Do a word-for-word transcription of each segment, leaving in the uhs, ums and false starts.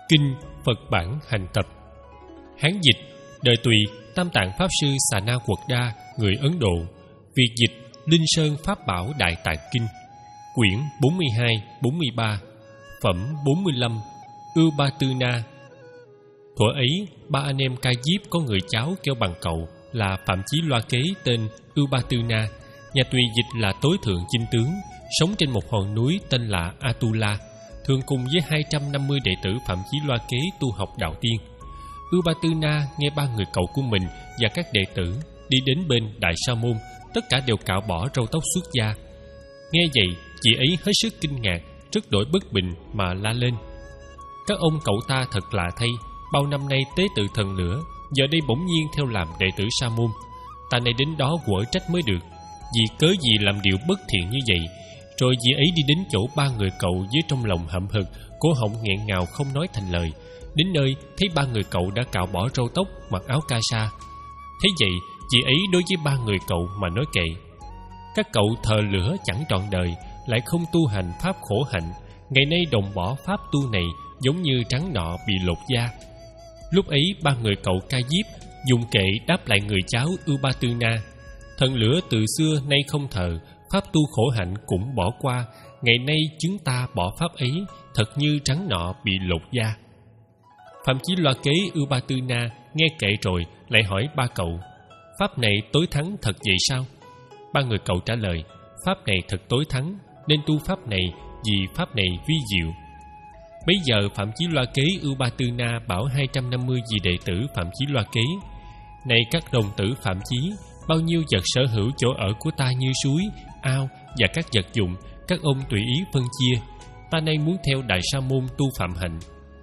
Kinh Phật Bản Hành Tập. Hán dịch, đời Tùy, Tam Tạng Pháp Sư Xà Na Quật Đa, người Ấn Độ. Việt dịch, Linh Sơn Pháp Bảo Đại Tạng Kinh. Quyển bốn mươi hai, bốn mươi ba. Phẩm bốn mươi lăm. Ưu Ba Tư Na. Thuở ấy, ba anh em Ca Diếp có người cháu kêu bằng cậu là Phạm Chí Loa Kế tên Ưu Ba Tư Na. Nhà Tùy dịch là tối thượng chinh tướng, sống trên một hòn núi tên là Atula, thường cùng với hai trăm năm mươi đệ tử Phạm Chí Loa Kế tu học đạo tiên. Ưu Ba Tư Na nghe ba người cậu của mình và các đệ tử đi đến bên Đại Sa Môn, tất cả đều cạo bỏ râu tóc xuất gia. Nghe vậy, chị ấy hết sức kinh ngạc, rất đổi bất bình mà la lên: các ông cậu ta thật lạ thay, bao năm nay tế tự thần lửa, giờ đây bỗng nhiên theo làm đệ tử Sa Môn. Ta này đến đó quở trách mới được, vì cớ gì làm điều bất thiện như vậy. Rồi chị ấy đi đến chỗ ba người cậu với trong lòng hậm hực, cổ họng nghẹn ngào không nói thành lời. Đến nơi thấy ba người cậu đã cạo bỏ râu tóc, mặc áo ca sa. Thế vậy, chị ấy đối với ba người cậu mà nói kệ: các cậu thờ lửa chẳng trọn đời, lại không tu hành pháp khổ hạnh, ngày nay đồng bỏ pháp tu này giống như trắng nọ bị lột da. Lúc ấy ba người cậu Ca Diếp dùng kệ đáp lại người cháu Ưu Ba Tư Na: thần lửa từ xưa nay không thờ, pháp tu khổ hạnh cũng bỏ qua, ngày nay chúng ta bỏ pháp ấy, thật như trắng nọ bị lột da. Phạm Chí Loa Kế Ưu Ba Tư Na nghe kệ rồi lại hỏi ba cậu: pháp này tối thắng thật vậy sao? Ba người cậu trả lời: pháp này thật tối thắng, nên tu pháp này vì pháp này vi diệu. Bấy giờ Phạm Chí Loa Kế Ưu Ba Tư Na bảo hai trăm năm mươi vị đệ tử Phạm Chí Loa Kế: này các đồng tử Phạm Chí, bao nhiêu vật sở hữu chỗ ở của ta như suối, ao và các vật dụng, các ông tùy ý phân chia. Ta nay muốn theo Đại Sa Môn tu phạm hạnh.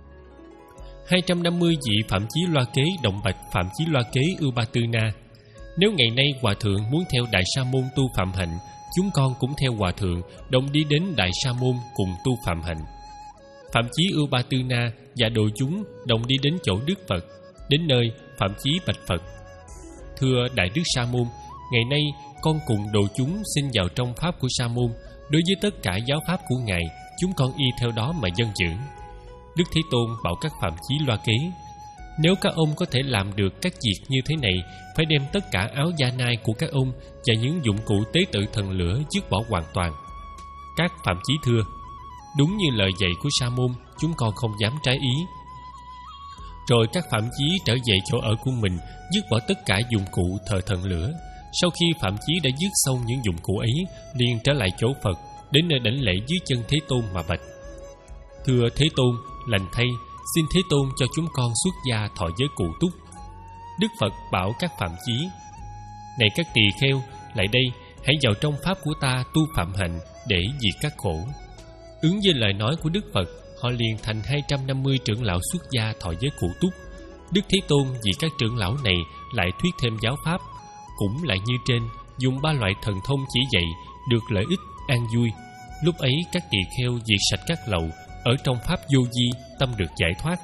Hai trăm năm mươi vị Phạm Chí Loa Kế động bạch Phạm Chí Loa Kế Ưu Ba Tư Na: nếu ngày nay hòa thượng muốn theo Đại Sa Môn tu phạm hạnh, chúng con cũng theo hòa thượng đồng đi đến Đại Sa Môn cùng tu phạm hạnh. Phạm Chí Ưu Ba Tư Na và đội chúng đồng đi đến chỗ Đức Phật. Đến nơi, Phạm Chí bạch Phật: thưa Đại Đức Sa Môn, ngày nay con cùng đội chúng xin vào trong pháp của Sa Môn. Đối với tất cả giáo pháp của ngài, chúng con y theo đó mà dân giữ. Đức Thế Tôn bảo các Phạm Chí Loa Kế: nếu các ông có thể làm được các việc như thế này, phải đem tất cả áo da nai của các ông và những dụng cụ tế tự thần lửa dứt bỏ hoàn toàn. Các Phạm Chí thưa: đúng như lời dạy của Sa Môn, chúng con không dám trái ý. Rồi các Phạm Chí trở về chỗ ở của mình, dứt bỏ tất cả dụng cụ thờ thần lửa. Sau khi Phạm Chí đã dứt xong những dụng cụ ấy, liền trở lại chỗ Phật, đến nơi đảnh lễ dưới chân Thế Tôn mà bạch: thưa Thế Tôn, lành thay, xin Thế Tôn cho chúng con xuất gia thọ giới cụ túc. Đức Phật bảo các Phạm Chí: này các tỳ kheo, lại đây, hãy vào trong pháp của ta tu phạm hạnh để diệt các khổ. Ứng với lời nói của Đức Phật, họ liền thành hai trăm năm mươi trưởng lão xuất gia thọ giới cụ túc. Đức Thế Tôn vì các trưởng lão này lại thuyết thêm giáo pháp, cũng lại như trên, dùng ba loại thần thông chỉ dạy, được lợi ích an vui. Lúc ấy các tỳ kheo diệt sạch các lậu, ở trong pháp vô vi, tâm được giải thoát.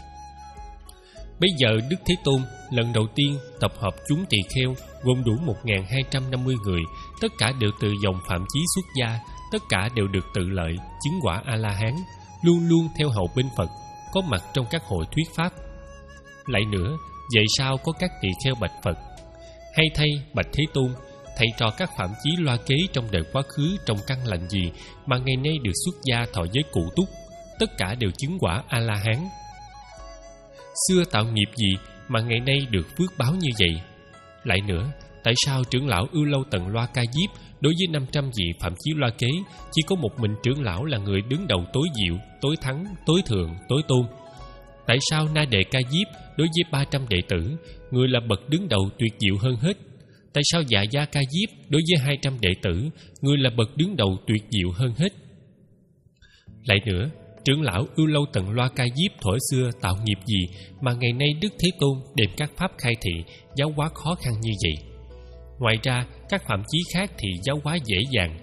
Bây giờ Đức Thế Tôn lần đầu tiên tập hợp chúng tỳ kheo gồm đủ một nghìn hai trăm năm mươi người, tất cả đều từ dòng Phạm Chí xuất gia, tất cả đều được tự lợi chứng quả A La Hán, luôn luôn theo hầu bên Phật, có mặt trong các hội thuyết pháp. Lại nữa, vậy sao có các tỳ kheo bạch Phật: hay thay bạch Thế Tôn, thầy trò các Phạm Chí Loa Kế trong đời quá khứ trong căn lành gì mà ngày nay được xuất gia thọ giới cụ túc, tất cả đều chứng quả A La Hán? Xưa tạo nghiệp gì mà ngày nay được phước báo như vậy? Lại nữa, tại sao trưởng lão Ưu Lâu Tần Loa Ca Diếp đối với năm trăm vị Phạm Chí Loa Kế chỉ có một mình trưởng lão là người đứng đầu tối diệu, tối thắng, tối thượng, tối tôn? Tại sao Na Đề Ca Diếp đối với ba trăm đệ tử, người là bậc đứng đầu tuyệt diệu hơn hết? Tại sao Dạ Gia Ca Diếp đối với hai trăm đệ tử, người là bậc đứng đầu tuyệt diệu hơn hết? Lại nữa, trưởng lão Ưu Lâu Tần Loa Ca Diếp thuở xưa tạo nghiệp gì mà ngày nay Đức Thế Tôn đem các pháp khai thị, giáo hóa khó khăn như vậy? Ngoài ra, các Phạm Chí khác thì giáo hóa dễ dàng.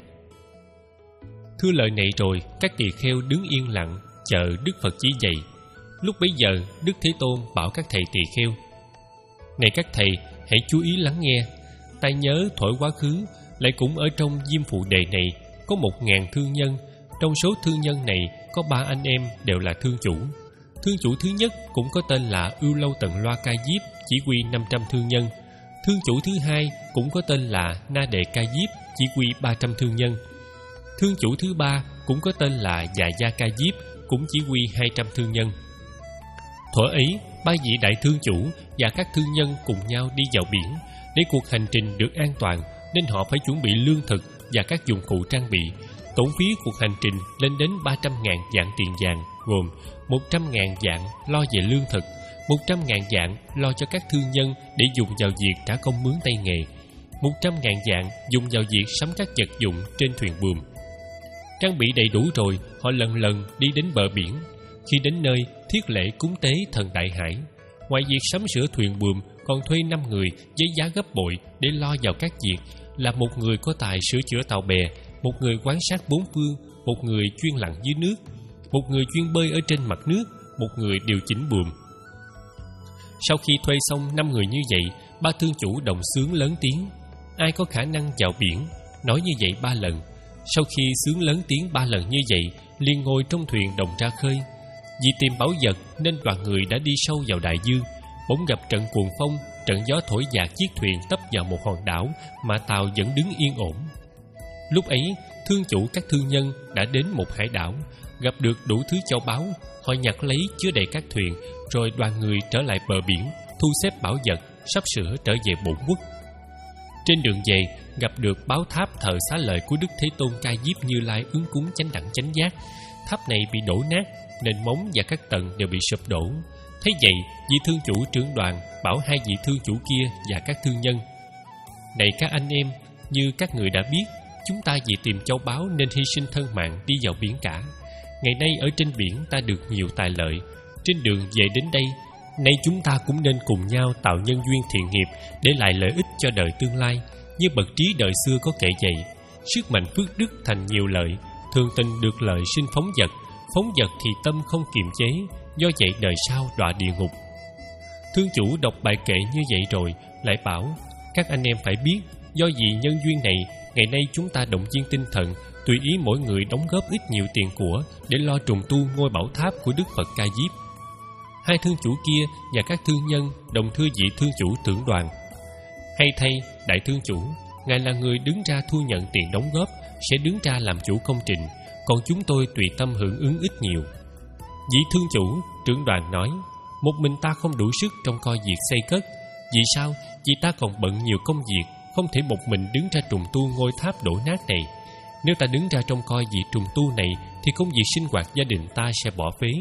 Thưa lời này rồi, các tỳ kheo đứng yên lặng chờ Đức Phật chỉ dạy. Lúc bấy giờ, Đức Thế Tôn bảo các thầy tỳ kheo: này các thầy, hãy chú ý lắng nghe. Ta nhớ thuở quá khứ, lại cũng ở trong Diêm Phụ Đề này có một ngàn thương nhân. Trong số thương nhân này có ba anh em đều là thương chủ. Thương chủ thứ nhất cũng có tên là Ưu Lâu Tần Loa Ca Diếp, chỉ huy năm trăm thương nhân. Thương chủ thứ hai cũng có tên là Na Đề Ca Diếp, chỉ huy ba trăm thương nhân. Thương chủ thứ ba cũng có tên là Dạ Gia Ca Diếp, cũng chỉ huy hai trăm thương nhân. Thuở ấy, ba vị đại thương chủ và các thương nhân cùng nhau đi vào biển. Để cuộc hành trình được an toàn nên họ phải chuẩn bị lương thực và các dụng cụ trang bị. Tổn phí cuộc hành trình lên đến ba trăm ngàn vạn tiền vàng, gồm một trăm ngàn vạn lo về lương thực, một trăm ngàn vạn lo cho các thương nhân để dùng vào việc trả công mướn tay nghề, một trăm ngàn vạn dùng vào việc sắm các vật dụng trên thuyền buồm. Trang bị đầy đủ rồi, họ lần lần đi đến bờ biển. Khi đến nơi, thiết lễ cúng tế thần Đại Hải. Ngoài việc sắm sửa thuyền buồm, còn thuê năm người với giá gấp bội để lo vào các việc là một người có tài sửa chữa tàu bè, một người quan sát bốn phương, một người chuyên lặn dưới nước, một người chuyên bơi ở trên mặt nước, một người điều chỉnh buồm. Sau khi thuê xong năm người như vậy, ba thương chủ đồng xướng lớn tiếng. Ai có khả năng vào biển, nói như vậy ba lần. Sau khi xướng lớn tiếng ba lần như vậy, liền ngồi trong thuyền đồng ra khơi. Vì tìm báu vật nên đoàn người đã đi sâu vào đại dương. Bỗng gặp trận cuồng phong, trận gió thổi dạt chiếc thuyền tấp vào một hòn đảo mà tàu vẫn đứng yên ổn. Lúc ấy, thương chủ các thương nhân đã đến một hải đảo, gặp được đủ thứ châu báu. Họ nhặt lấy chứa đầy các thuyền, rồi đoàn người trở lại bờ biển, thu xếp bảo vật, sắp sửa trở về bổn quốc. Trên đường về, gặp được báo tháp thờ xá lợi của Đức Thế Tôn Ca Diếp Như Lai ứng cúng chánh đẳng chánh giác. Tháp này bị đổ nát, nền móng và các tầng đều bị sụp đổ. Thế vậy, vị thương chủ trưởng đoàn bảo hai vị thương chủ kia và các thương nhân: Này các anh em, như các người đã biết, chúng ta vì tìm châu báu nên hy sinh thân mạng đi vào biển cả. Ngày nay ở trên biển ta được nhiều tài lợi. Trên đường về đến đây, nay chúng ta cũng nên cùng nhau tạo nhân duyên thiện nghiệp để lại lợi ích cho đời tương lai. Như bậc trí đời xưa có kể vậy: sức mạnh phước đức thành nhiều lợi, thường tình được lợi sinh phóng vật, phóng vật thì tâm không kiềm chế, do vậy đời sau đọa địa ngục. Thương chủ đọc bài kệ như vậy rồi lại bảo: các anh em phải biết, do vì nhân duyên này, ngày nay chúng ta động viên tinh thần, tùy ý mỗi người đóng góp ít nhiều tiền của để lo trùng tu ngôi bảo tháp của Đức Phật Ca Diếp. Hai thương chủ kia và các thương nhân đồng thưa vị thương chủ trưởng đoàn: hay thay, đại thương chủ, ngài là người đứng ra thu nhận tiền đóng góp, sẽ đứng ra làm chủ công trình, còn chúng tôi tùy tâm hưởng ứng ít nhiều. Vị thương chủ trưởng đoàn nói: một mình ta không đủ sức trông coi việc xây cất. Vì sao? Vì ta còn bận nhiều công việc, không thể một mình đứng ra trùng tu ngôi tháp đổ nát này. Nếu ta đứng ra trông coi việc trùng tu này thì công việc sinh hoạt gia đình ta sẽ bỏ phế.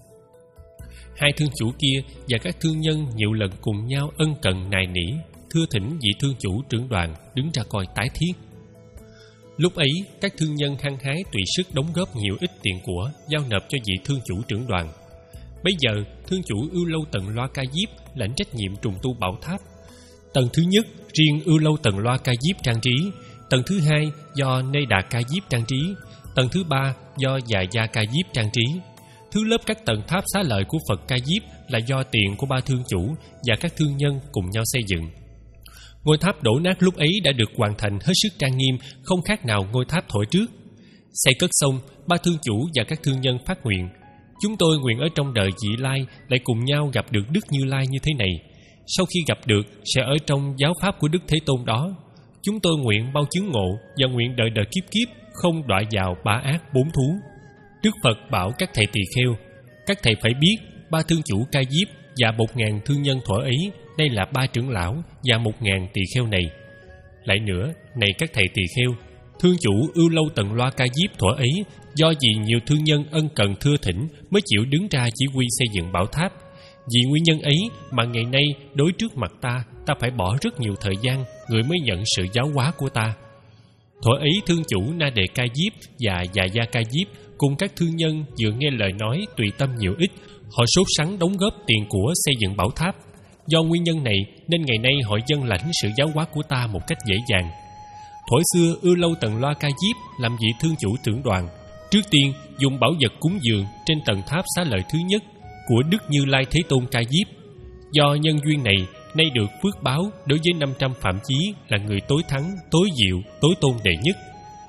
Hai thương chủ kia và các thương nhân nhiều lần cùng nhau ân cần nài nỉ, thưa thỉnh vị thương chủ trưởng đoàn đứng ra coi tái thiết. Lúc ấy, các thương nhân hăng hái tùy sức đóng góp nhiều ít tiền của, giao nộp cho vị thương chủ trưởng đoàn. Bây giờ, thương chủ Ưu Lâu Tần Loa Ca Diếp lãnh trách nhiệm trùng tu bảo tháp. Tầng thứ nhất riêng Ưu Lâu Tần Loa Ca Diếp trang trí, tầng thứ hai do Nê Đà Ca Diếp trang trí, tầng thứ ba do Dạ Gia Ca Diếp trang trí. Thứ lớp các tầng tháp xá lợi của Phật Ca Diếp là do tiền của ba thương chủ và các thương nhân cùng nhau xây dựng. Ngôi tháp đổ nát lúc ấy đã được hoàn thành hết sức trang nghiêm, không khác nào ngôi tháp thổi trước. Xây cất xong, ba thương chủ và các thương nhân phát nguyện: chúng tôi nguyện ở trong đời vị lai lại cùng nhau gặp được Đức Như Lai như thế này. Sau khi gặp được, sẽ ở trong giáo pháp của Đức Thế Tôn đó. Chúng tôi nguyện bao chứng ngộ và nguyện đời đời kiếp kiếp không đọa vào ba ác bốn thú. Đức Phật bảo các thầy tỳ kheo: các thầy phải biết, ba thương chủ Ca Diếp và một ngàn thương nhân thuở ấy, đây là ba trưởng lão và một ngàn tỳ kheo này. Lại nữa, này các thầy tỳ kheo, thương chủ Ưu Lâu Tần Loa Ca Diếp thuở ấy, do vì nhiều thương nhân ân cần thưa thỉnh mới chịu đứng ra chỉ huy xây dựng bảo tháp. Vì nguyên nhân ấy mà ngày nay đối trước mặt ta, ta phải bỏ rất nhiều thời gian, người mới nhận sự giáo hóa của ta. Thuở ấy thương chủ Na Đề Ca Diếp và Dạ Gia Ca Diếp cùng các thương nhân vừa nghe lời nói tùy tâm nhiều ít, họ sốt sắng đóng góp tiền của xây dựng bảo tháp. Do nguyên nhân này nên ngày nay họ dâng lãnh sự giáo hóa của ta một cách dễ dàng. Thuở xưa Ưu Lâu Tần Loa Ca Diếp làm vị thương chủ trưởng đoàn, trước tiên dùng bảo vật cúng dường trên tầng tháp xá lợi thứ nhất của Đức Như Lai Thế Tôn Ca Diếp. Do nhân duyên này, nay được phước báo đối với năm trăm phạm chí là người tối thắng, tối diệu, tối tôn đệ nhất.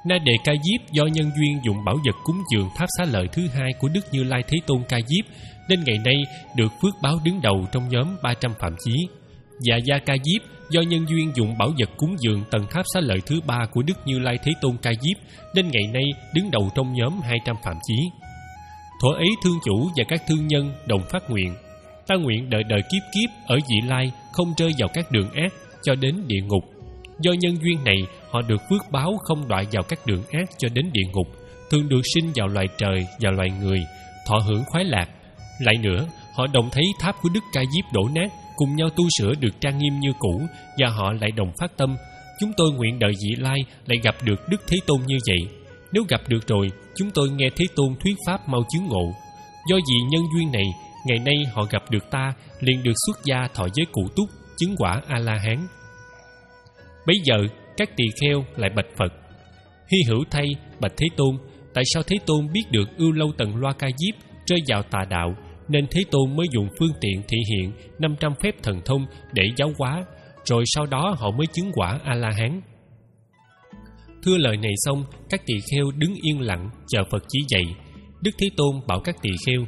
Na Đề Ca Diếp do nhân duyên dụng bảo vật cúng dường tháp xá lợi thứ hai của Đức Như Lai Thế Tôn Ca Diếp, nên ngày nay được phước báo đứng đầu trong nhóm ba trăm phạm chí. Dạ Gia Ca Diếp do nhân duyên dụng bảo vật cúng dường tầng tháp xá lợi thứ ba của Đức Như Lai Thế Tôn Ca Diếp, nên ngày nay đứng đầu trong nhóm hai trăm phạm chí. Thuở ấy thương chủ và các thương nhân đồng phát nguyện: ta nguyện đời đời kiếp kiếp ở vị lai, không rơi vào các đường ác cho đến địa ngục. Do nhân duyên này, họ được phước báo không đọa vào các đường ác cho đến địa ngục, thường được sinh vào loài trời và loài người, thọ hưởng khoái lạc. Lại nữa, họ đồng thấy tháp của Đức Ca Diếp đổ nát, cùng nhau tu sửa được trang nghiêm như cũ, và họ lại đồng phát tâm: chúng tôi nguyện đời vị lai lại gặp được Đức Thế Tôn như vậy. Nếu gặp được rồi, chúng tôi nghe Thế Tôn thuyết pháp mau chứng ngộ. Do vì nhân duyên này, ngày nay họ gặp được ta, liền được xuất gia thọ giới cụ túc, chứng quả A-la-hán. Bấy giờ, các tỳ kheo lại bạch Phật: hy hữu thay, bạch Thế Tôn, tại sao Thế Tôn biết được Ưu Lâu Tần Loa Ca Diếp rơi vào tà đạo, nên Thế Tôn mới dùng phương tiện thị hiện năm trăm phép thần thông để giáo hóa, rồi sau đó họ mới chứng quả A-la-hán? Thưa lời này xong, các tỳ kheo đứng yên lặng chờ Phật chỉ dạy. Đức Thế Tôn bảo các tỳ kheo: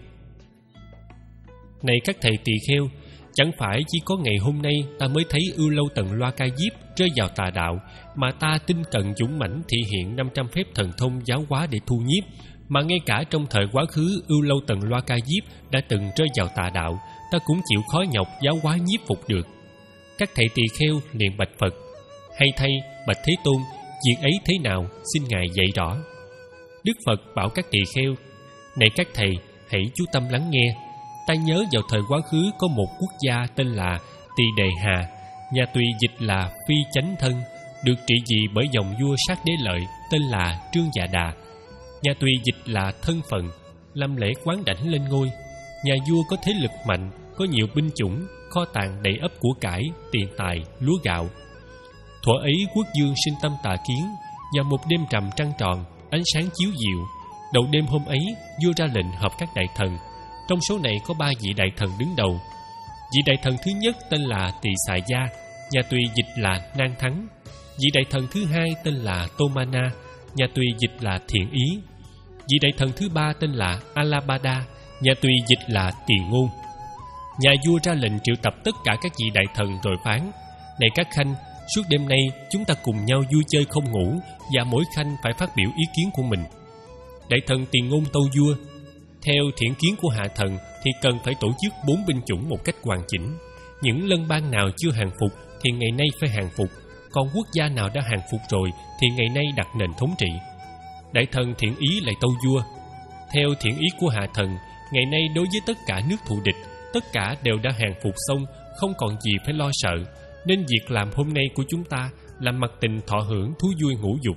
này các thầy tỳ kheo, chẳng phải chỉ có ngày hôm nay ta mới thấy Ưu Lâu Tần Loa Ca Diếp rơi vào tà đạo, mà ta tinh cận dũng mãnh thị hiện năm trăm phép thần thông giáo hóa để thu nhiếp, mà ngay cả trong thời quá khứ Ưu Lâu Tần Loa Ca Diếp đã từng rơi vào tà đạo, ta cũng chịu khó nhọc giáo hóa nhiếp phục được. Các thầy tỳ kheo liền bạch Phật: hay thay, bạch Thế Tôn, việc ấy thế nào, xin Ngài dạy rõ. Đức Phật bảo các tỳ kheo: này các thầy, hãy chú tâm lắng nghe. Ta nhớ vào thời quá khứ có một quốc gia tên là Tỳ Đề Hà, nhà Tùy dịch là Phi Chánh Thân, được trị vì bởi dòng vua sát đế lợi tên là Trương Dạ Đà. Nhà Tùy dịch là thân phận, làm lễ quán đảnh lên ngôi. Nhà vua có thế lực mạnh, có nhiều binh chủng, kho tàng đầy ắp của cải, tiền tài, lúa gạo. Thuở ấy quốc vương sinh tâm tà kiến, và một đêm rằm trăng tròn, ánh sáng chiếu diệu. Đầu đêm hôm ấy, vua ra lệnh họp các đại thần. Trong số này có ba vị đại thần đứng đầu. Vị đại thần thứ nhất tên là Tỳ Xà Gia, nhà Tùy dịch là Nan Thắng. Vị đại thần thứ hai tên là Tô Ma Na, nhà Tùy dịch là Thiện Ý. Vị đại thần thứ ba tên là Alabada, nhà Tùy dịch là Tiền Ngôn. Nhà vua ra lệnh triệu tập tất cả các vị đại thần rồi phán: này các khanh, suốt đêm nay chúng ta cùng nhau vui chơi không ngủ, và mỗi khanh phải phát biểu ý kiến của mình. Đại thần Tiền Ngôn tâu vua: theo thiện kiến của hạ thần thì cần phải tổ chức bốn binh chủng một cách hoàn chỉnh. Những lân bang nào chưa hàng phục thì ngày nay phải hàng phục, còn quốc gia nào đã hàng phục rồi thì ngày nay đặt nền thống trị. Đại thần Thiện Ý lại tâu vua: theo thiện ý của hạ thần, ngày nay đối với tất cả nước thù địch, tất cả đều đã hàng phục xong, không còn gì phải lo sợ, nên việc làm hôm nay của chúng ta là mặc tình thọ hưởng thú vui ngũ dục.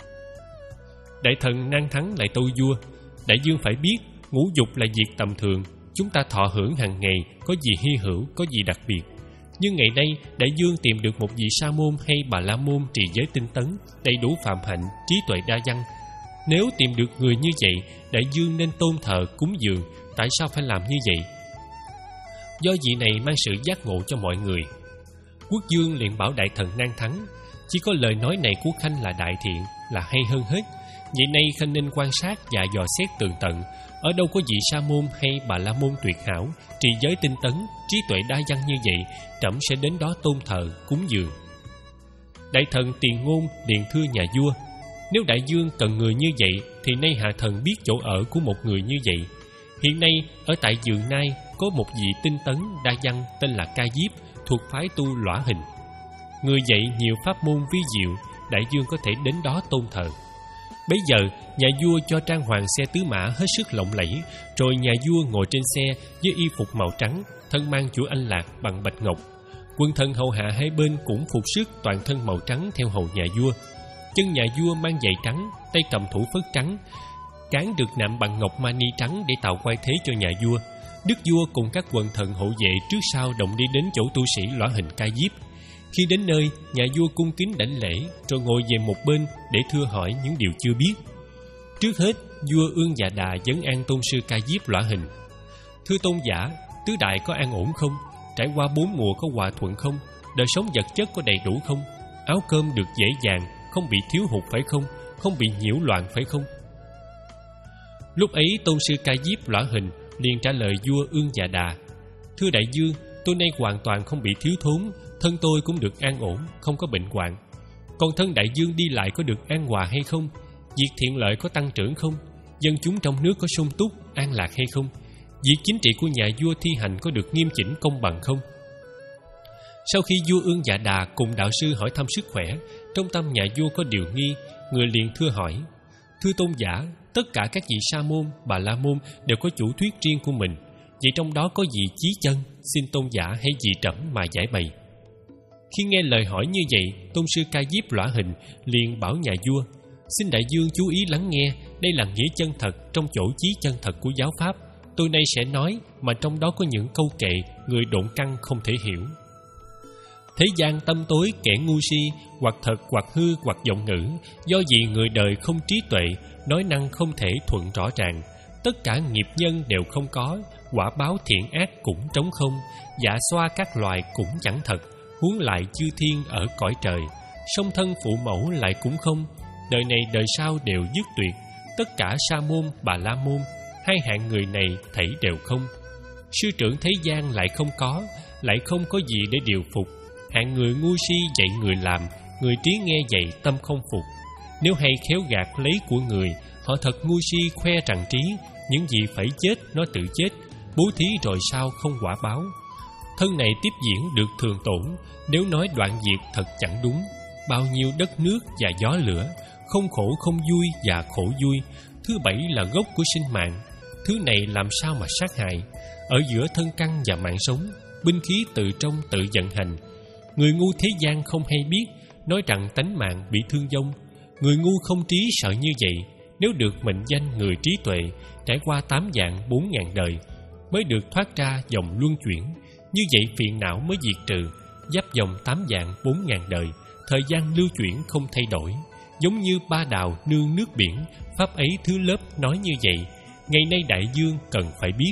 Đại thần Nan Thắng lại tâu vua: đại dương phải biết, ngũ dục là việc tầm thường, chúng ta thọ hưởng hàng ngày, có gì hy hữu, có gì đặc biệt. Nhưng ngày nay đại dương tìm được một vị sa môn hay bà la môn trì giới tinh tấn, đầy đủ phạm hạnh, trí tuệ đa văn. Nếu tìm được người như vậy, đại dương nên tôn thờ cúng dường. Tại sao phải làm như vậy? Do vị này mang sự giác ngộ cho mọi người. Quốc vương liền bảo đại thần Nan Thắng: chỉ có lời nói này của khanh là đại thiện, là hay hơn hết. Vậy nay khanh nên quan sát và dò xét tường tận, ở đâu có vị sa môn hay bà la môn tuyệt hảo, trì giới tinh tấn, trí tuệ đa văn như vậy, trẫm sẽ đến đó tôn thờ cúng dường. Đại thần Tiền Ngôn liền thưa nhà vua: nếu đại dương cần người như vậy thì nay hạ thần biết chỗ ở của một người như vậy. Hiện nay ở tại Dường Nai có một vị tinh tấn đa văn tên là Ca Diếp, thuộc phái tu Lõa Hình. Người dạy nhiều pháp môn vi diệu, đại dương có thể đến đó tôn thờ. Bấy giờ nhà vua cho trang hoàng xe tứ mã hết sức lộng lẫy, rồi nhà vua ngồi trên xe với y phục màu trắng, thân mang chuỗi anh lạc bằng bạch ngọc. Quân thần hầu hạ hai bên cũng phục sức toàn thân màu trắng theo hầu nhà vua. Chân nhà vua mang giày trắng, tay cầm thủ phất trắng, cán được nạm bằng ngọc mani trắng để tạo quay thế cho nhà vua. Đức vua cùng các quần thần hộ vệ trước sau đồng đi đến chỗ tu sĩ Lõa Hình Ca Diếp. Khi đến nơi, nhà vua cung kính đảnh lễ, rồi ngồi về một bên để thưa hỏi những điều chưa biết. Trước hết, vua Ương Dạ Đà vấn an tôn sư Ca Diếp Lõa Hình: thưa tôn giả, tứ đại có an ổn không? Trải qua bốn mùa có hòa thuận không? Đời sống vật chất có đầy đủ không? Áo cơm được dễ dàng, không bị thiếu hụt phải không? không bị nhiễu loạn phải không? Lúc ấy tôn sư Ca Diếp Lõa Hình liền trả lời vua Ương Dạ Đà: Thưa đại vương, tôi nay hoàn toàn không bị thiếu thốn, thân tôi cũng được an ổn, không có bệnh hoạn. Còn thân đại vương đi lại có được an hòa hay không? Việc thiện lợi có tăng trưởng không? Dân chúng trong nước có sung túc, an lạc hay không? Việc chính trị của nhà vua thi hành có được nghiêm chỉnh công bằng không? Sau khi vua Ương Dạ Đà cùng đạo sư hỏi thăm sức khỏe, trong tâm nhà vua có điều nghi, người liền thưa hỏi: Thưa tôn giả, tất cả các vị sa môn, bà la môn đều có chủ thuyết riêng của mình. Vậy trong đó có gì chí chân, xin tôn giả hãy vì trẫm mà giải bày. Khi nghe lời hỏi như vậy, tôn sư Ca Diếp Lõa Hình liền bảo nhà vua: Xin đại vương chú ý lắng nghe, đây là nghĩa chân thật trong chỗ chí chân thật của giáo pháp. Tôi nay sẽ nói, mà trong đó có những câu kệ người độn căn không thể hiểu. Thế gian tâm tối kẻ ngu si, hoặc thật hoặc hư hoặc vọng ngữ, do vì người đời không trí tuệ, nói năng không thể thuận rõ ràng. Tất cả nghiệp nhân đều không có, quả báo thiện ác cũng trống không, dạ xoa các loài cũng chẳng thật, huống lại chư thiên ở cõi trời, song thân phụ mẫu lại cũng không. Đời này đời sau đều dứt tuyệt, tất cả sa môn bà la môn, hai hạng người này thảy đều không. Sư trưởng thế gian lại không có, lại không có gì để điều phục. Hạng người ngu si dạy người làm, người trí nghe dạy tâm không phục. Nếu hay khéo gạt lấy của người, họ thật ngu si khoe rằng trí, những gì phải chết nó tự chết, bố thí rồi sao không quả báo. Thân này tiếp diễn được thường tổn, nếu nói đoạn diệt thật chẳng đúng. Bao nhiêu đất nước và gió lửa, không khổ không vui và khổ vui. Thứ bảy là gốc của sinh mạng, thứ này làm sao mà sát hại. Ở giữa thân căn và mạng sống, binh khí từ trong tự vận hành. Người ngu thế gian không hay biết, nói rằng tánh mạng bị thương vong. Người ngu không trí sợ như vậy, nếu được mệnh danh người trí tuệ, trải qua tám vạn bốn ngàn đời, mới được thoát ra dòng luân chuyển. Như vậy phiền não mới diệt trừ, giáp dòng tám vạn bốn ngàn đời, thời gian lưu chuyển không thay đổi. Giống như ba đào nương nước biển, pháp ấy thứ lớp nói như vậy, ngày nay đại vương cần phải biết.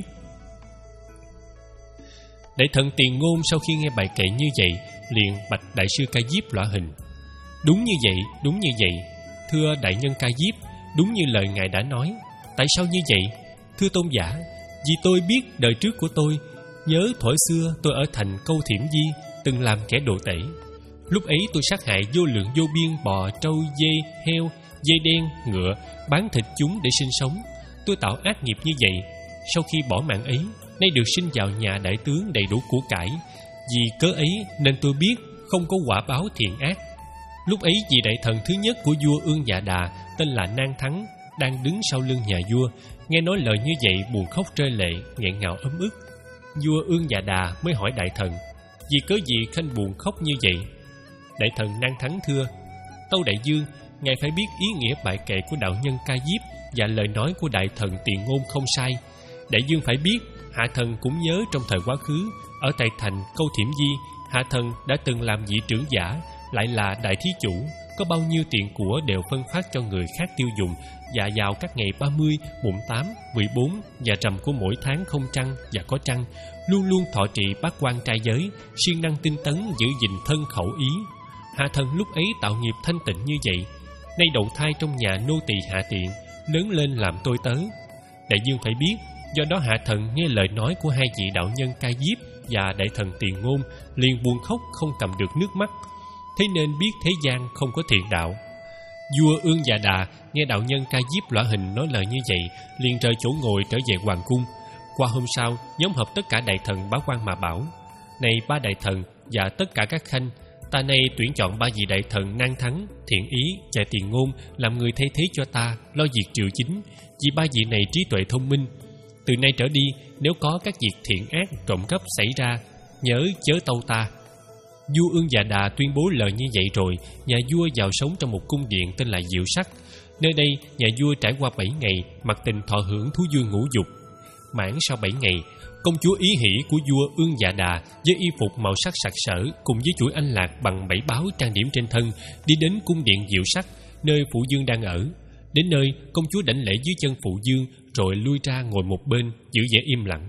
Đại thần Tiền Ngôn sau khi nghe bài kệ như vậy, liền bạch đại sư Ca Diếp Lõa Hình: Đúng như vậy, đúng như vậy. Thưa đại nhân Ca Diếp, đúng như lời ngài đã nói. Tại sao như vậy? Thưa tôn giả, vì tôi biết đời trước của tôi. Nhớ thuở xưa tôi ở thành Câu Thiểm Di, từng làm kẻ đồ tể. Lúc ấy tôi sát hại vô lượng vô biên bò, trâu, dê, heo, dê đen, ngựa, bán thịt chúng để sinh sống. Tôi tạo ác nghiệp như vậy. Sau khi bỏ mạng ấy, nay được sinh vào nhà đại tướng đầy đủ của cải. Vì cớ ấy nên tôi biết không có quả báo thiện ác. Lúc ấy vị đại thần thứ nhất của vua Ương Dạ Đà tên là Nan Thắng đang đứng sau lưng nhà vua, nghe nói lời như vậy buồn khóc rơi lệ, nghẹn ngào ấm ức. Vua Ương Dạ Đà mới hỏi đại thần: Vì cớ gì khanh buồn khóc như vậy? Đại thần Nan Thắng thưa: Tâu đại vương, ngài phải biết ý nghĩa bài kệ của đạo nhân Ca Diếp và lời nói của đại thần Tiền Ngôn không sai. Đại vương phải biết, hạ thần cũng nhớ trong thời quá khứ, ở tại thành Câu Thiểm Di, hạ thần đã từng làm vị trưởng giả, lại là đại thí chủ, có bao nhiêu tiền của đều phân phát cho người khác tiêu dùng, và vào các ngày ba mươi, mùng tám, mười bốn và rằm của mỗi tháng không trăng và có trăng, luôn luôn thọ trì bát quan trai giới, siêng năng tinh tấn giữ gìn thân khẩu ý. Hạ thần lúc ấy tạo nghiệp thanh tịnh như vậy, nay đầu thai trong nhà nô tỳ hạ tiện, lớn lên làm tôi tớ. Đại vương phải biết, do đó hạ thần nghe lời nói của hai vị đạo nhân Ca Diếp và đại thần Tiền Ngôn, liền buồn khóc không cầm được nước mắt. Thế nên biết thế gian không có thiện đạo. Vua Ương Dạ Đà nghe đạo nhân Ca Diếp Lõa Hình nói lời như vậy, liền rời chỗ ngồi trở về hoàng cung. Qua hôm sau, nhóm họp tất cả đại thần báo quan mà bảo: Này ba đại thần và tất cả các khanh, ta nay tuyển chọn ba vị đại thần Nan Thắng, Thiện Ý và Tiền Ngôn làm người thay thế cho ta lo việc triều chính, vì ba vị này trí tuệ thông minh. Từ nay trở đi, nếu có các việc thiện ác trộm cắp xảy ra, nhớ chớ tâu ta. Vua Ương Dạ Đà tuyên bố lời như vậy rồi, nhà vua vào sống trong một cung điện tên là Diệu Sắc. Nơi đây, nhà vua trải qua bảy ngày mặc tình thọ hưởng thú vui ngũ dục. Mãn sau bảy ngày, công chúa Ý Hỷ của vua Ương Dạ Đà với y phục màu sắc sặc sỡ cùng với chuỗi anh lạc bằng bảy báo trang điểm trên thân đi đến cung điện Diệu Sắc, nơi phụ vương đang ở. Đến nơi, công chúa đảnh lễ dưới chân phụ vương rồi lui ra ngồi một bên giữ vẻ im lặng.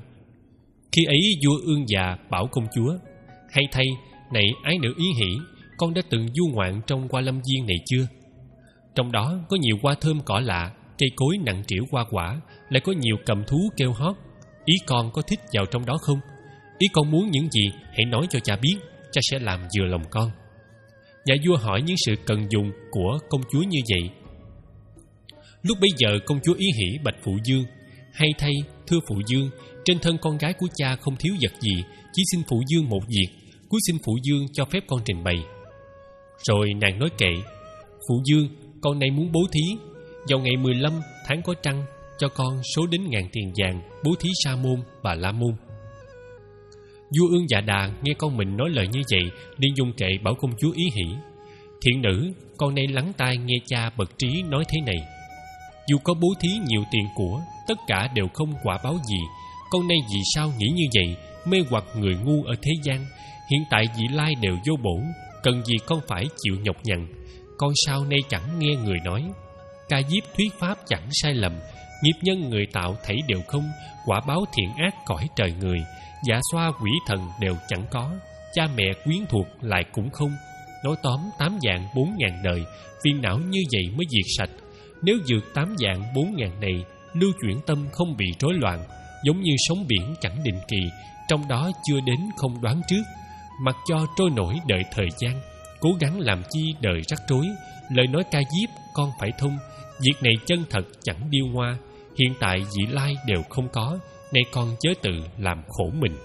Khi ấy vua Ương Dạ bảo công chúa: Hay thay, này ái nữ Ý Hỷ, con đã từng du ngoạn trong Hoa Lâm Viên này chưa? Trong đó có nhiều hoa thơm cỏ lạ, cây cối nặng trĩu hoa quả, lại có nhiều cầm thú kêu hót. Ý con có thích vào trong đó không? Ý con muốn những gì hãy nói cho cha biết, cha sẽ làm vừa lòng con. Nhà vua hỏi những sự cần dùng của công chúa như vậy. Lúc bấy giờ công chúa Ý Hỷ bạch Phụ Dương: hay thay, thưa Phụ Dương, trên thân con gái của cha không thiếu vật gì, chỉ xin Phụ Dương một việc, cuối xin Phụ Dương cho phép con trình bày. Rồi nàng nói kệ: Phụ Dương, con nay muốn bố thí. Vào ngày mười lăm tháng có trăng, cho con số đến ngàn tiền vàng bố thí Sa Môn và La Môn. Vua Ương Dạ Đà nghe con mình nói lời như vậy, liền dùng kệ bảo công chúa Ý Hỷ: Thiện nữ, con nay lắng tai nghe cha bậc trí nói thế này. Dù có bố thí nhiều tiền của, tất cả đều không quả báo gì. Con nay vì sao nghĩ như vậy, mê hoặc người ngu ở thế gian? Hiện tại vị lai đều vô bổ, cần gì con phải chịu nhọc nhằn. Con sao nay chẳng nghe người nói? Ca Diếp thuyết pháp chẳng sai lầm, nghiệp nhân người tạo thảy đều không, quả báo thiện ác cõi trời người, dạ xoa quỷ thần đều chẳng có, cha mẹ quyến thuộc lại cũng không. Nói tóm tám vạn bốn ngàn đời, phiền não như vậy mới diệt sạch. Nếu vượt tám vạn bốn ngàn này, lưu chuyển tâm không bị rối loạn, giống như sóng biển chẳng định kỳ, trong đó chưa đến không đoán trước. Mặc cho trôi nổi đợi thời gian, cố gắng làm chi đời rắc rối. Lời nói Ca Diếp con phải thông, việc này chân thật chẳng điêu ngoa. Hiện tại vị lai đều không có, nay con chớ tự làm khổ mình.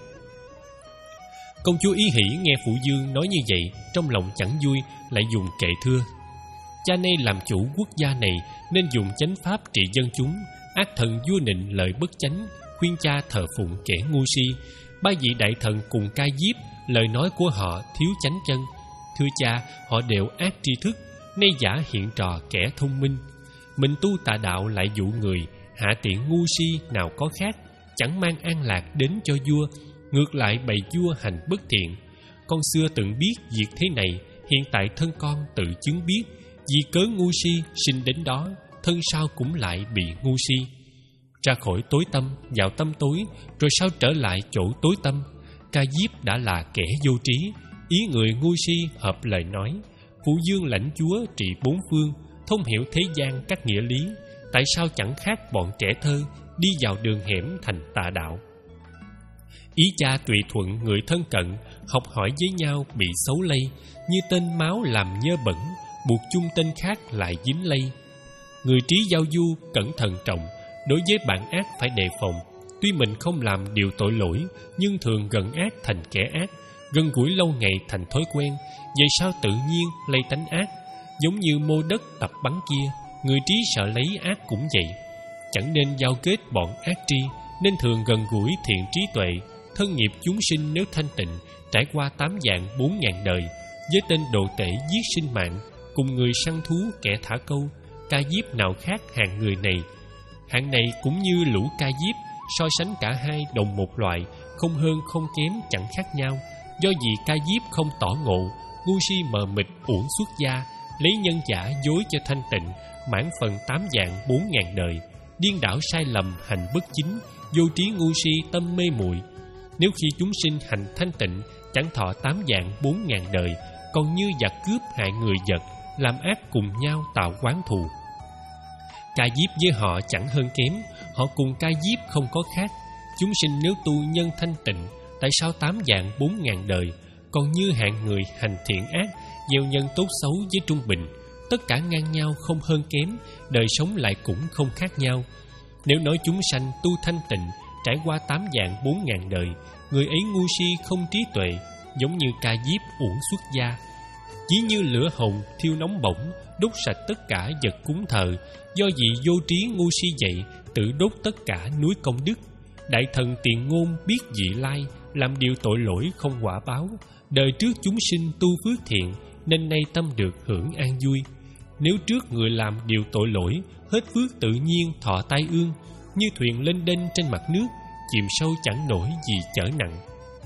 Công chúa Ý Hỷ nghe Phụ Dương nói như vậy, trong lòng chẳng vui, lại dùng kệ thưa: Cha nay làm chủ quốc gia này, nên dùng chánh pháp trị dân chúng. Ác thần vua nịnh lời bất chánh, khuyên cha thờ phụng kẻ ngu si. Ba vị đại thần cùng Ca Diếp, lời nói của họ thiếu chánh chân. Thưa cha, họ đều ác tri thức, nay giả hiện trò kẻ thông minh. Mình tu tà đạo lại dụ người, hạ tiện ngu si nào có khác, chẳng mang an lạc đến cho vua, ngược lại bày vua hành bất thiện. Con xưa từng biết việc thế này, hiện tại thân con tự chứng biết. Vì cớ ngu si sinh đến đó, thân sau cũng lại bị ngu si. Ra khỏi tối tâm vào tâm tối, rồi sao trở lại chỗ tối tâm? Ca Diếp đã là kẻ vô trí, ý người ngu si hợp lời nói. Phụ Dương lãnh chúa trị bốn phương, thông hiểu thế gian các nghĩa lý. Tại sao chẳng khác bọn trẻ thơ, đi vào đường hẻm thành tà đạo? Ý cha tùy thuận người thân cận, học hỏi với nhau bị xấu lây. Như tên máu làm nhơ bẩn, buộc chung tên khác lại dính lây. Người trí giao du cẩn thận trọng, đối với bạn ác phải đề phòng. Tuy mình không làm điều tội lỗi, nhưng thường gần ác thành kẻ ác, gần gũi lâu ngày thành thói quen. Vậy sao tự nhiên lây tánh ác? Giống như mô đất tập bắn kia, người trí sợ lấy ác cũng vậy. Chẳng nên giao kết bọn ác tri, nên thường gần gũi thiện trí tuệ. Thân nghiệp chúng sinh nếu thanh tịnh, trải qua tám vạn bốn ngàn đời, với tên đồ tể giết sinh mạng, cùng người săn thú kẻ thả câu, Ca Diếp nào khác hàng người này? Hạng này cũng như lũ Ca Diếp, so sánh cả hai đồng một loại, không hơn không kém chẳng khác nhau. Do vì Ca Diếp không tỏ ngộ, ngu si mờ mịt uổng xuất gia, lấy nhân giả dối cho thanh tịnh, mãn phần tám vạn bốn ngàn đời, điên đảo sai lầm hành bất chính, vô trí ngu si tâm mê muội. Nếu khi chúng sinh hành thanh tịnh, chẳng thọ tám vạn bốn ngàn đời, còn như giặc cướp hại người vật, làm ác cùng nhau tạo oán thù. Ca Diếp với họ chẳng hơn kém, họ cùng Ca Diếp không có khác. Chúng sinh nếu tu nhân thanh tịnh, tại sao tám vạn bốn ngàn đời, còn như hạng người hành thiện ác, gieo nhân tốt xấu với trung bình, tất cả ngang nhau không hơn kém, đời sống lại cũng không khác nhau. Nếu nói chúng sanh tu thanh tịnh, trải qua tám vạn bốn ngàn đời, người ấy ngu si không trí tuệ, giống như Ca Diếp uổng xuất gia. Chỉ như lửa hồng thiêu nóng bỏng, đốt sạch tất cả vật cúng thờ. Do vì vô trí ngu si vậy, tự đốt tất cả núi công đức. Đại thần Tiền Ngôn biết vị lai, làm điều tội lỗi không quả báo. Đời trước chúng sinh tu phước thiện, nên nay tâm được hưởng an vui. Nếu trước người làm điều tội lỗi, hết phước tự nhiên thọ tai ương. Như thuyền lênh đênh trên mặt nước, chìm sâu chẳng nổi gì chở nặng.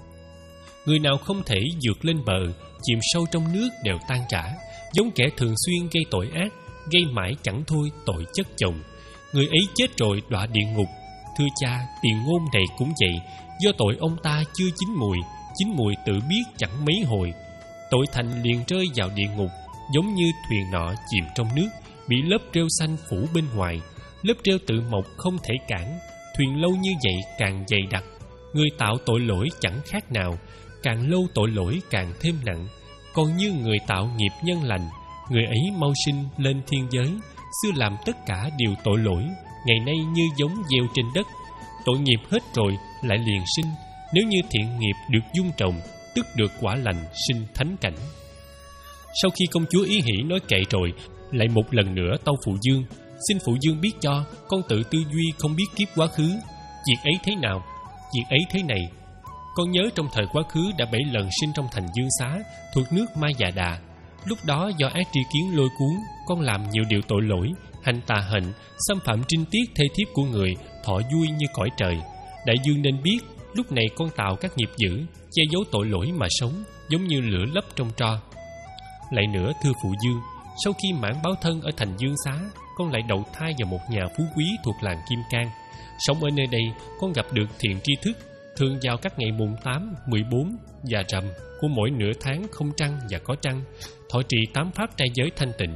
Người nào không thể vượt lên bờ, chìm sâu trong nước đều tan rã, giống kẻ thường xuyên gây tội ác, gây mãi chẳng thôi tội chất chồng. Người ấy chết rồi đọa địa ngục. Thưa cha, Tiền Ngôn này cũng vậy, do tội ông ta chưa chín mùi, chín mùi tự biết chẳng mấy hồi, tội thành liền rơi vào địa ngục, giống như thuyền nọ chìm trong nước, bị lớp rêu xanh phủ bên ngoài. Lớp rêu tự mộc không thể cản. Thuyền lâu như vậy càng dày đặc. Người tạo tội lỗi chẳng khác nào, càng lâu tội lỗi càng thêm nặng. Còn như người tạo nghiệp nhân lành, người ấy mau sinh lên thiên giới. Xưa làm tất cả đều tội lỗi, ngày nay như giống gieo trên đất. Tội nghiệp hết rồi lại liền sinh. Nếu như thiện nghiệp được dung trồng, tức được quả lành sinh thánh cảnh. Sau khi công chúa Ý Hỷ nói kệ rồi, lại một lần nữa tâu phụ dương: xin phụ dương biết cho, con tự tư duy không biết kiếp quá khứ. Việc ấy thế nào? Việc ấy thế này: con nhớ trong thời quá khứ đã bảy lần sinh trong thành Dương Xá, thuộc nước Ma Già Đà. Lúc đó do ác tri kiến lôi cuốn, con làm nhiều điều tội lỗi, hành tà hạnh, xâm phạm trinh tiết thê thiếp của người, thọ vui như cõi trời. Đại dương nên biết, lúc này con tạo các nghiệp dữ, che giấu tội lỗi mà sống, giống như lửa lấp trong tro. Lại nữa thưa phụ dương, sau khi mãn báo thân ở thành Dương Xá, con lại đậu thai vào một nhà phú quý thuộc làng Kim Cang. Sống ở nơi đây, con gặp được thiện tri thức, thường vào các ngày mùng tám, mười bốn và rằm của mỗi nửa tháng không trăng và có trăng, thọ trì tám pháp trai giới thanh tịnh.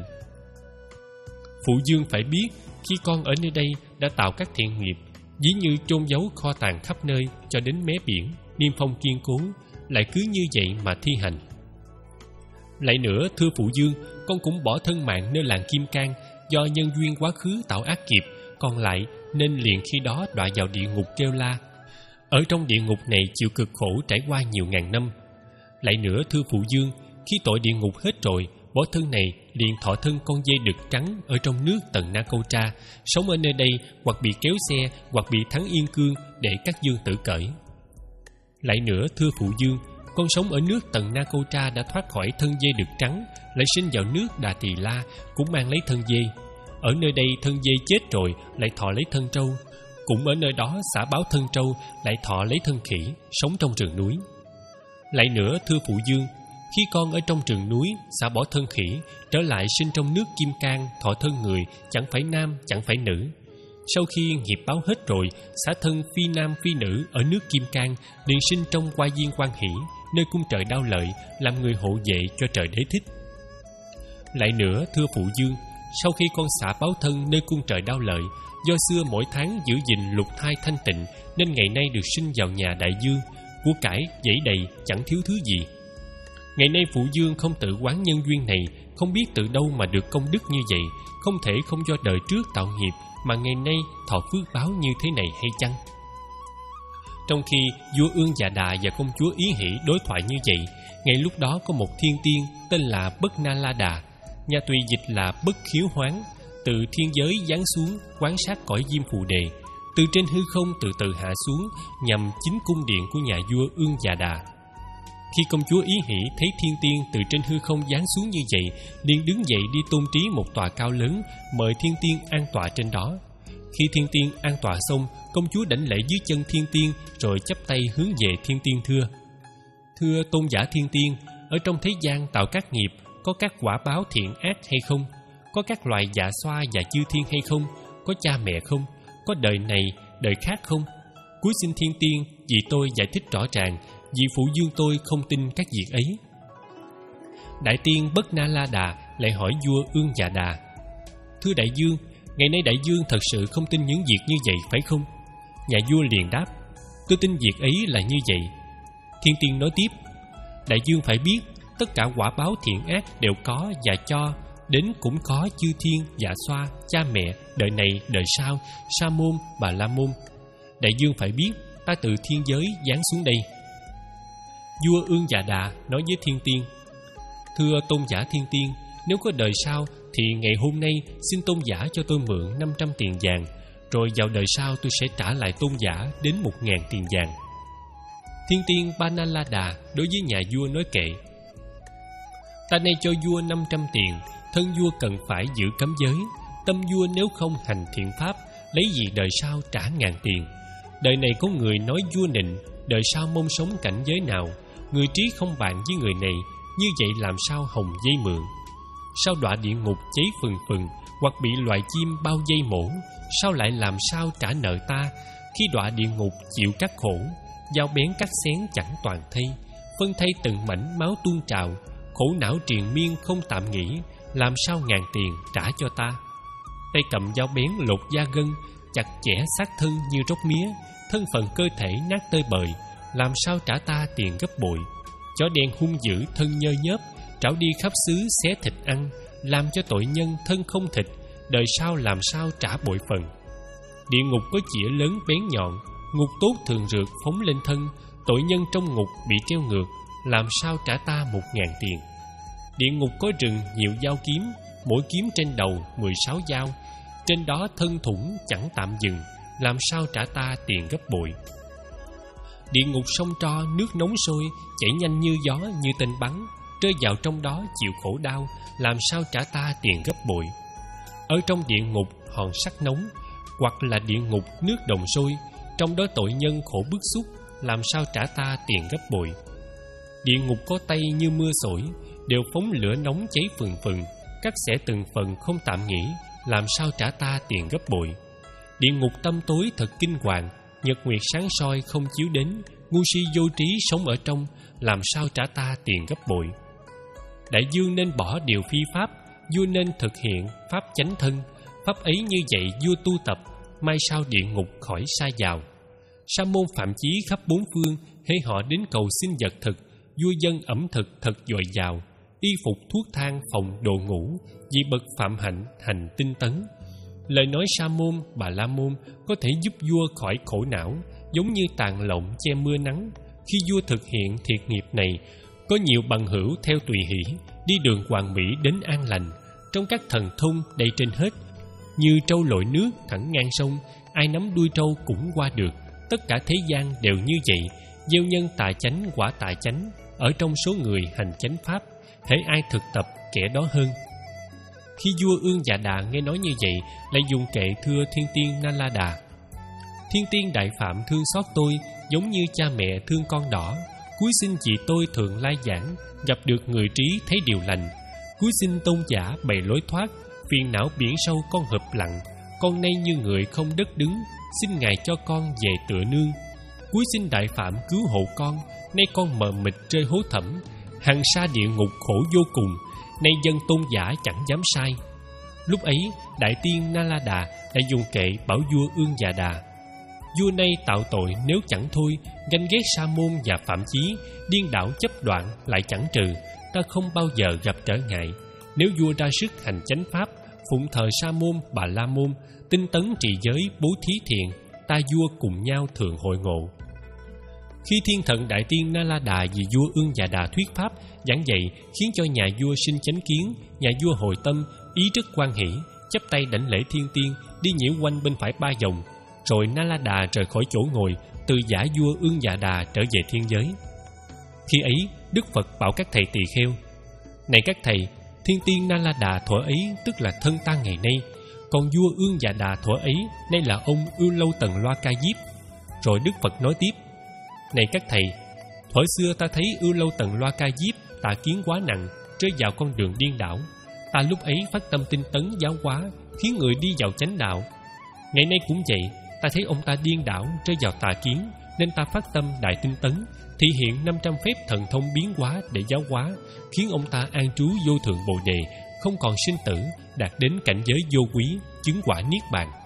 Phụ dương phải biết, khi con ở nơi đây đã tạo các thiện nghiệp, ví như chôn giấu kho tàng khắp nơi cho đến mé biển, niêm phong kiên cố, lại cứ như vậy mà thi hành. Lại nữa thưa phụ dương, con cũng bỏ thân mạng nơi làng Kim Cang do nhân duyên quá khứ tạo ác nghiệp, còn lại nên liền khi đó đọa vào địa ngục kêu la. Ở trong địa ngục này chịu cực khổ trải qua nhiều ngàn năm. Lại nữa thưa phụ dương, khi tội địa ngục hết rồi, bỏ thân này liền thọ thân con dê đực trắng ở trong nước Tần Na Câu Tra, sống ở nơi đây hoặc bị kéo xe hoặc bị thắng Yên Cương để các dương tử cởi. Lại nữa thưa phụ dương, con sống ở nước Tần Na Câu Tra đã thoát khỏi thân dê đực trắng, lại sinh vào nước Đà Tỳ La, cũng mang lấy thân dê. Ở nơi đây thân dê chết rồi lại thọ lấy thân trâu, cũng ở nơi đó xả báo thân trâu lại thọ lấy thân khỉ, sống trong rừng núi. Lại nữa thưa phụ dương, khi con ở trong rừng núi xả bỏ thân khỉ, trở lại sinh trong nước Kim Cang, thọ thân người, chẳng phải nam chẳng phải nữ. Sau khi nghiệp báo hết rồi, xả thân phi nam phi nữ ở nước Kim Cang, liền sinh trong Hoa Viên Quan Hỷ, nơi cung trời Đao Lợi, làm người hộ vệ cho trời đế thích. Lại nữa thưa phụ dương, sau khi con xả báo thân nơi cung trời Đao Lợi, do xưa mỗi tháng giữ gìn lục thai thanh tịnh, nên ngày nay được sinh vào nhà đại dương, của cải dãy đầy, chẳng thiếu thứ gì. Ngày nay phụ dương không tự quán nhân duyên này, không biết từ đâu mà được công đức như vậy, không thể không do đời trước tạo nghiệp mà ngày nay thọ phước báo như thế này hay chăng? Trong khi vua Ương Già Đà và công chúa Ý Hỷ đối thoại như vậy, ngay lúc đó có một thiên tiên tên là Bất Na La Đà, nhà tùy dịch là Bất Khiếu Hoáng, từ thiên giới giáng xuống quan sát cõi Diêm Phù Đề, từ trên hư không từ từ hạ xuống nhằm chính cung điện của nhà vua Ương Già Đà. Khi công chúa Ý Hỷ thấy thiên tiên từ trên hư không giáng xuống như vậy, liền đứng dậy đi tôn trí một tòa cao lớn, mời thiên tiên an tọa trên đó. Khi thiên tiên an tọa xong, công chúa đảnh lễ dưới chân thiên tiên, rồi chắp tay hướng về thiên tiên thưa: Thưa tôn giả thiên tiên, ở trong thế gian tạo các nghiệp, có các quả báo thiện ác hay không? Có các loài dạ xoa và chư thiên hay không? Có cha mẹ không? Có đời này, đời khác không? Cuối xin thiên tiên vì tôi giải thích rõ ràng, vì phụ dương tôi không tin các việc ấy. Đại tiên Bất Na La Đà lại hỏi vua Ương Già Đà: Thưa đại dương, ngày nay đại dương thật sự không tin những việc như vậy phải không? Nhà vua liền đáp: Tôi tin việc ấy là như vậy. Thiên tiên nói tiếp: Đại dương phải biết, tất cả quả báo thiện ác đều có và cho, đến cũng có chư thiên, dạ xoa, cha mẹ, đời này, đời sau, Sa Môn, Bà La Môn. Đại dương phải biết, ta từ thiên giới giáng xuống đây. Vua Ương Già Đà nói với thiên tiên: Thưa tôn giả thiên tiên, nếu có đời sau thì ngày hôm nay xin tôn giả cho tôi mượn năm trăm tiền vàng, rồi vào đời sau tôi sẽ trả lại tôn giả đến một ngàn tiền vàng. Thiên tiên Ba Na La Đà đối với nhà vua nói kệ: Ta nay cho vua năm trăm tiền, thân vua cần phải giữ cấm giới. Tâm vua nếu không hành thiện pháp, lấy gì đời sau trả ngàn tiền. Đời này có người nói vua nịnh, đời sau mong sống cảnh giới nào. Người trí không bạn với người này, như vậy làm sao hồng dây mượn. Sao đọa địa ngục cháy phừng phừng, hoặc bị loài chim bao dây mổ. Sao lại làm sao trả nợ ta, khi đọa địa ngục chịu các khổ. Dao bén cắt xén chẳng toàn thây, phân thay từng mảnh máu tuôn trào. Khổ não triền miên không tạm nghỉ, làm sao ngàn tiền trả cho ta? Tay cầm dao bén lột da gân, chặt chẽ xác thân như róc mía, thân phận cơ thể nát tơi bời, làm sao trả ta tiền gấp bội? Chó đen hung dữ thân nhơ nhớp, trảo đi khắp xứ xé thịt ăn, làm cho tội nhân thân không thịt, đời sau làm sao trả bội phần? Địa ngục có chĩa lớn bén nhọn, ngục tốt thường rượt phóng lên thân, tội nhân trong ngục bị treo ngược, làm sao trả ta một ngàn tiền? Địa ngục có rừng nhiều dao kiếm, mỗi kiếm trên đầu mười sáu dao, trên đó thân thủng chẳng tạm dừng, làm sao trả ta tiền gấp bội? Địa ngục sông tro nước nóng sôi, chảy nhanh như gió như tên bắn, rơi vào trong đó chịu khổ đau, làm sao trả ta tiền gấp bội? Ở trong địa ngục hòn sắt nóng, hoặc là địa ngục nước đồng sôi, trong đó tội nhân khổ bức xúc, làm sao trả ta tiền gấp bội? Địa ngục có tay như mưa xổi, đều phóng lửa nóng cháy phừng phừng, cắt xẻ từng phần không tạm nghỉ, làm sao trả ta tiền gấp bội? Địa ngục tăm tối thật kinh hoàng, nhật nguyệt sáng soi không chiếu đến, ngu si vô trí sống ở trong, làm sao trả ta tiền gấp bội? Đại dương nên bỏ điều phi pháp, vua nên thực hiện pháp chánh thân, pháp ấy như vậy vua tu tập, mai sau địa ngục khỏi sa vào. Sa môn phạm chí khắp bốn phương, hễ họ đến cầu xin vật thực, vua dân ẩm thực thật dồi dào, y phục thuốc thang phòng đồ ngủ, vì bậc phạm hạnh hành tinh tấn. Lời nói Sa môn, Bà La môn có thể giúp vua khỏi khổ não, giống như tàn lộng che mưa nắng. Khi vua thực hiện thiệt nghiệp này, có nhiều bằng hữu theo tùy hỷ, đi đường hoàn mỹ đến an lành, trong các thần thông đầy trên hết, như trâu lội nước thẳng ngang sông, ai nắm đuôi trâu cũng qua được. Tất cả thế gian đều như vậy, gieo nhân tà chánh quả tà chánh, ở trong số người hành chánh pháp, hễ ai thực tập kẻ đó hơn. Khi vua Ương Dạ Đà nghe nói như vậy, lại dùng kệ thưa thiên tiên Na La Đà: Thiên tiên đại phạm thương xót tôi, giống như cha mẹ thương con đỏ. Cúi xin chị tôi thường lai giảng, gặp được người trí thấy điều lành. Cúi xin tôn giả bày lối thoát, phiền não biển sâu con hợp lặng. Con nay như người không đất đứng, xin ngài cho con về tựa nương. Cúi xin đại phạm cứu hộ con, nay con mờ mịt rơi hố thẳm, hằng sa địa ngục khổ vô cùng, nay dân tôn giả chẳng dám sai. Lúc ấy đại tiên Na La Đà đã dùng kệ bảo vua Ương Dạ Đà: Vua nay tạo tội nếu chẳng thôi, ganh ghét Sa môn và phạm chí, điên đảo chấp đoạn lại chẳng trừ, ta không bao giờ gặp trở ngại. Nếu vua ra sức hành chánh pháp, phụng thờ Sa môn, Bà La môn, tinh tấn trì giới, bố thí thiện, ta vua cùng nhau thường hội ngộ. Khi thiên thần đại tiên Na La Đà vì vua Ương Dạ Đà thuyết pháp giảng dạy, khiến cho nhà vua sinh chánh kiến, nhà vua hồi tâm, ý rất hoan hỷ, chắp tay đảnh lễ thiên tiên, đi nhiễu quanh bên phải ba vòng, rồi Na La Đà rời khỏi chỗ ngồi, từ giả vua Ương Dạ Đà trở về thiên giới. Khi ấy Đức Phật bảo các thầy tỳ kheo: Này các thầy, thiên tiên Na La Đà thuở ấy tức là thân ta ngày nay, còn vua Ương Dạ Đà thuở ấy nay là ông Ưu Lâu Tần Loa Ca Diếp. Rồi Đức Phật nói tiếp: Này các thầy, thuở xưa ta thấy Ưu Lâu Tần Loa Ca Diếp tà kiến quá nặng, rơi vào con đường điên đảo. Ta lúc ấy phát tâm tinh tấn giáo hóa, khiến người đi vào chánh đạo. Ngày nay cũng vậy, ta thấy ông ta điên đảo rơi vào tà kiến, nên ta phát tâm đại tinh tấn, thị hiện năm trăm phép thần thông biến hóa để giáo hóa, khiến ông ta an trú vô thượng Bồ Đề, không còn sinh tử, đạt đến cảnh giới vô quý, chứng quả niết bàn.